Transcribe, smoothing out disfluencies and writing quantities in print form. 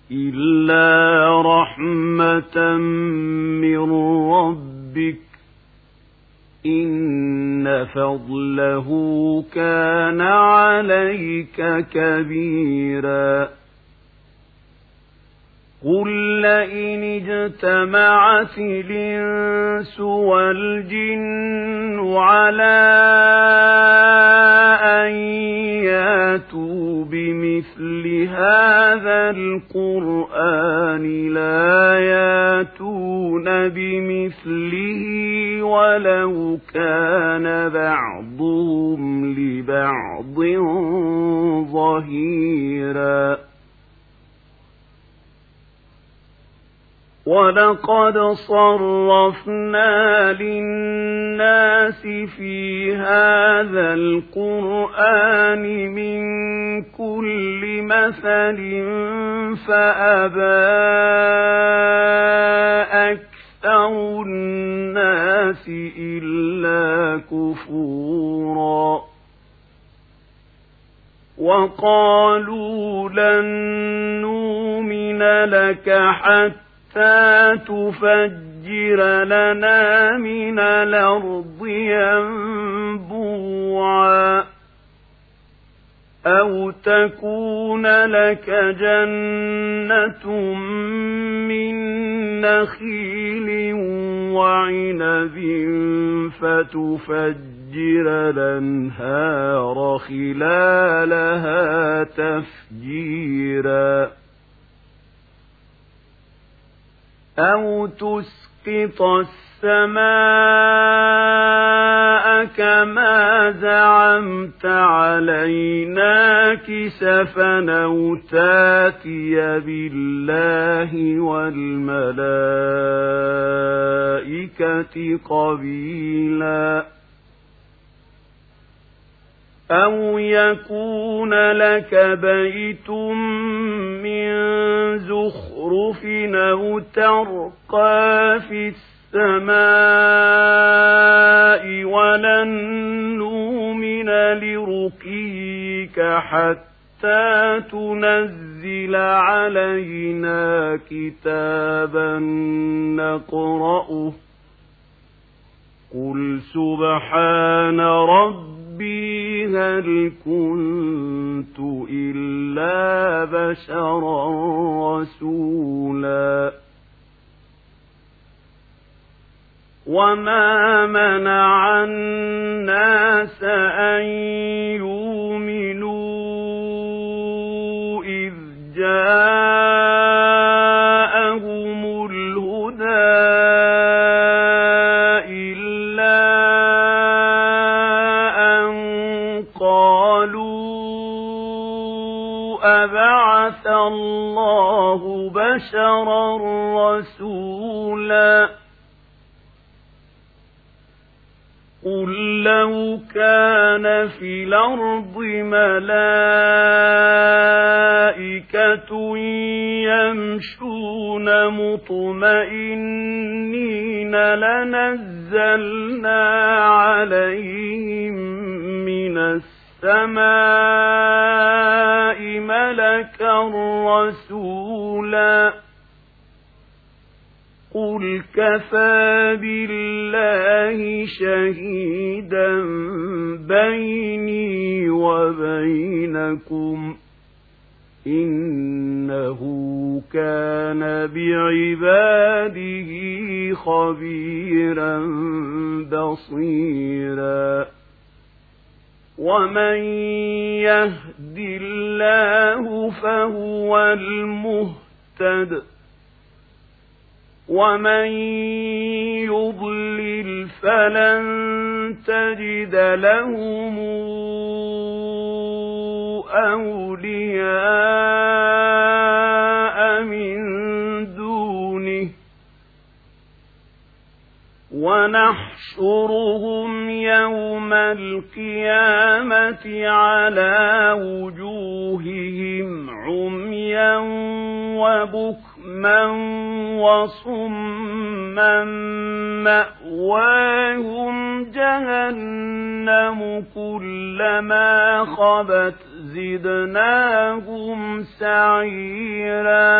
إلا رحمة من ربك إن فضله كان عليك كبيرا قل لئن اجتمعت الإنس والجن على أن ياتوا بمثل هذا القرآن لا ياتون بمثله ولو كان بعضهم لبعض ظهيرا ولقد صرفنا للناس في هذا القرآن من كل مثل فأبى أكثر الناس إلا كفورا وقالوا لن نؤمن لك حتى تفجر لنا من الأرض ينبوعا أو تكون لك جنة من نخيل وعنب فتفجر الأنهار خلالها تفجيرا أو تسقط السماء كما زعمت علينا كسفا أو تاتي بالله والملائكة قبيلا أو يكون لك بيت من زخرف أو ترقى في السماء ولن نؤمن لرقيك حتى تنزل علينا كتابا نقرأه قل سبحان ربي هل كنت إلا بشرا رسولا وما منع الناس أن يؤمنوا إذ جاءهم الهدى أبعث الله بشرا رسولا قل لو كان في الأرض ملائكة يمشون مطمئنين لنزلنا عليهم من السماء ملكا رسولا قل كفى بالله شهيدا بيني وبينكم إنه كان بعباده خبيرا بصيرا ومن يهد الله فهو المهتد ومن يضلل فلن تجد لهم أولياء من دونه ونحشرهم يوم القيامة على وجوههم عميا وبكما وصما مأواهم جهنم كلما خبت زدناهم سعيرا